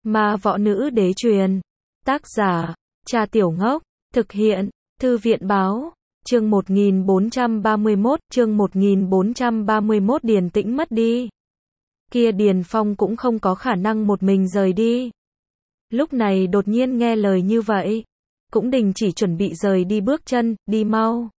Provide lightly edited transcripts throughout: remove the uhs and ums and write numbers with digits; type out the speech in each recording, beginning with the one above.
Ma võ nữ đế truyền. Tác giả, Cha Tiểu Ngốc. Thực hiện, Thư viện báo. Chương 1431, chương 1431 Điền Tĩnh mất đi. Kia Điền Phong cũng không có khả năng một mình rời đi. Lúc này đột nhiên nghe lời như vậy, cũng đình chỉ chuẩn bị rời đi bước chân, đi mau.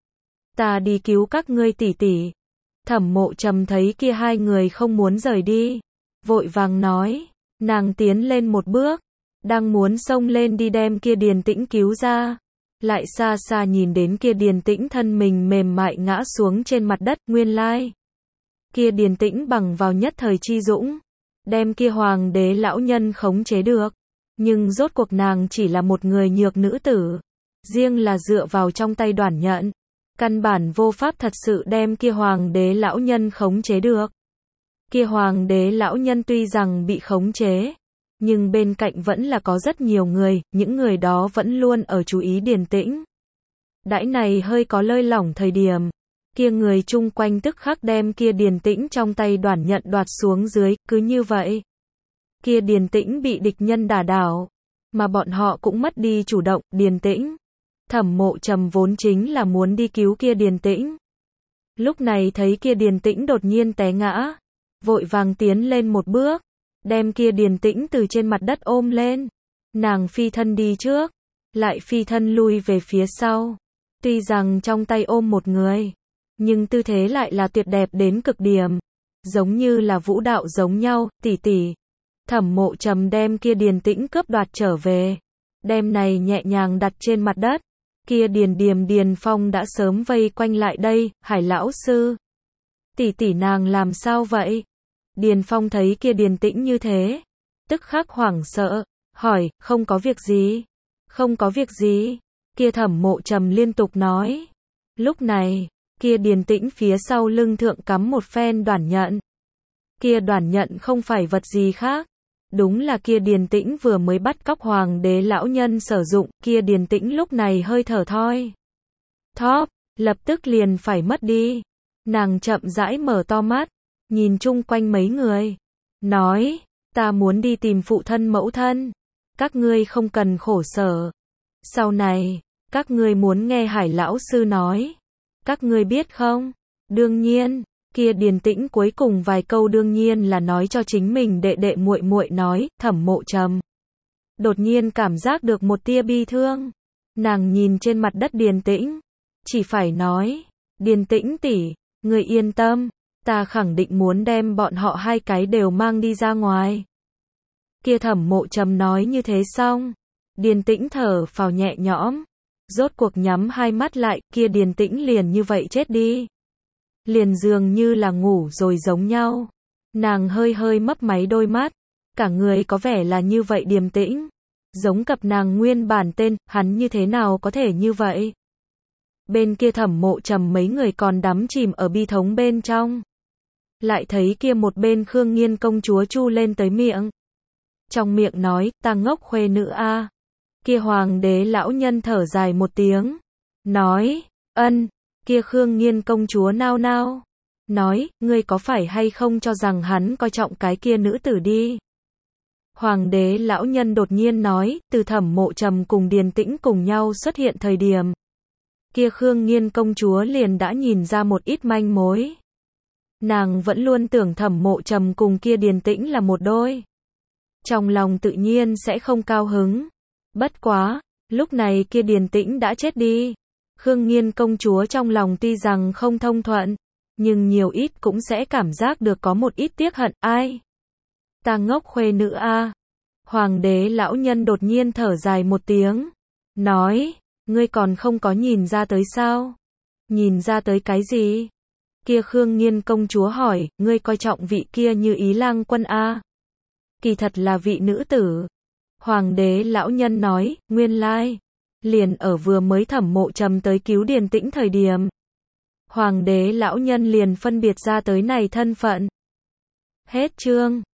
Ta đi cứu các ngươi tỷ tỷ. Thẩm Mộ Trầm thấy kia hai người không muốn rời đi, vội vàng nói, nàng tiến lên một bước, đang muốn xông lên đi đem kia Điền Tĩnh cứu ra. Lại xa xa nhìn đến kia Điền Tĩnh thân mình mềm mại ngã xuống trên mặt đất, nguyên lai. Kia Điền Tĩnh bằng vào nhất thời chi dũng, đem kia hoàng đế lão nhân khống chế được. Nhưng rốt cuộc nàng chỉ là một người nhược nữ tử, riêng là dựa vào trong tay Đoản Nhận, căn bản vô pháp thật sự đem kia hoàng đế lão nhân khống chế được. Kia hoàng đế lão nhân tuy rằng bị khống chế, nhưng bên cạnh vẫn là có rất nhiều người, những người đó vẫn luôn ở chú ý Điền Tĩnh. Đãi này hơi có lơi lỏng thời điểm, kia người chung quanh tức khắc đem kia Điền Tĩnh trong tay Đoản Nhận đoạt xuống dưới, cứ như vậy. Kia Điền Tĩnh bị địch nhân đả đảo, mà bọn họ cũng mất đi chủ động. Điền Tĩnh, Thẩm Mộ Trầm vốn chính là muốn đi cứu kia Điền Tĩnh. Lúc này thấy kia Điền Tĩnh đột nhiên té ngã, vội vàng tiến lên một bước, đem kia Điền Tĩnh từ trên mặt đất ôm lên. Nàng phi thân đi trước, lại phi thân lui về phía sau. Tuy rằng trong tay ôm một người, nhưng tư thế lại là tuyệt đẹp đến cực điểm, giống như là vũ đạo giống nhau. Tỷ tỷ. Thẩm Mộ Trầm đem kia Điền Tĩnh cướp đoạt trở về, đem này nhẹ nhàng đặt trên mặt đất. Kia Điền Phong đã sớm vây quanh lại đây. Hải lão sư, tỷ tỷ nàng làm sao vậy? Điền Phong thấy kia Điền Tĩnh như thế, tức khắc hoảng sợ, hỏi, không có việc gì, không có việc gì. Kia Thẩm Mộ Trầm liên tục nói. Lúc này, kia Điền Tĩnh phía sau lưng thượng cắm một phen Đoản Nhận. Kia Đoản Nhận không phải vật gì khác, đúng là kia Điền Tĩnh vừa mới bắt cóc hoàng đế lão nhân sử dụng. Kia Điền Tĩnh lúc này hơi thở thoi thóp, lập tức liền phải mất đi. Nàng chậm rãi mở to mắt, nhìn chung quanh mấy người, nói, ta muốn đi tìm phụ thân mẫu thân, các ngươi không cần khổ sở. Sau này, các ngươi muốn nghe Hải lão sư nói, các ngươi biết không? Đương nhiên. Kia Điền Tĩnh cuối cùng vài câu đương nhiên là nói cho chính mình đệ đệ muội muội nói. Thẩm Mộ Trầm đột nhiên cảm giác được một tia bi thương. Nàng nhìn trên mặt đất Điền Tĩnh, chỉ phải nói, Điền Tĩnh tỷ, ngươi yên tâm, ta khẳng định muốn đem bọn họ hai cái đều mang đi ra ngoài. Kia Thẩm Mộ Trầm nói như thế xong, Điền Tĩnh thở phào nhẹ nhõm, rốt cuộc nhắm hai mắt lại. Kia Điền Tĩnh liền như vậy chết đi, liền dường như là ngủ rồi giống nhau. Nàng hơi hơi mấp máy đôi mắt, cả người có vẻ là như vậy điềm tĩnh, giống cặp nàng nguyên bản tên. Hắn như thế nào có thể như vậy? Bên kia Thẩm Mộ Trầm mấy người còn đắm chìm ở bi thống bên trong, lại thấy kia một bên Khương Nghiên công chúa chu lên tới miệng, trong miệng nói, ta ngốc khuê nữ a. Kia hoàng đế lão nhân thở dài một tiếng, nói, ân. Kia Khương Nghiên công chúa nao nao, nói, ngươi có phải hay không cho rằng hắn coi trọng cái kia nữ tử đi? Hoàng đế lão nhân đột nhiên nói, từ Thẩm Mộ Trầm cùng Điền Tĩnh cùng nhau xuất hiện thời điểm, kia Khương Nghiên công chúa liền đã nhìn ra một ít manh mối. Nàng vẫn luôn tưởng Thẩm Mộ Trầm cùng kia Điền Tĩnh là một đôi, trong lòng tự nhiên sẽ không cao hứng. Bất quá, lúc này kia Điền Tĩnh đã chết đi. Khương Nghiên công chúa trong lòng tuy rằng không thông thuận, nhưng nhiều ít cũng sẽ cảm giác được có một ít tiếc hận. Ai? Ta ngốc khuê nữ a. Hoàng đế lão nhân đột nhiên thở dài một tiếng, nói, ngươi còn không có nhìn ra tới sao? Nhìn ra tới cái gì? Kia Khương Nghiên công chúa hỏi, ngươi coi trọng vị kia Như Ý lang quân a? Kỳ thật là vị nữ tử. Hoàng đế lão nhân nói, nguyên lai, liền ở vừa mới Thẩm Mộ Trầm tới cứu Điền Tĩnh thời điểm, hoàng đế lão nhân liền phân biệt ra tới này thân phận. Hết chương.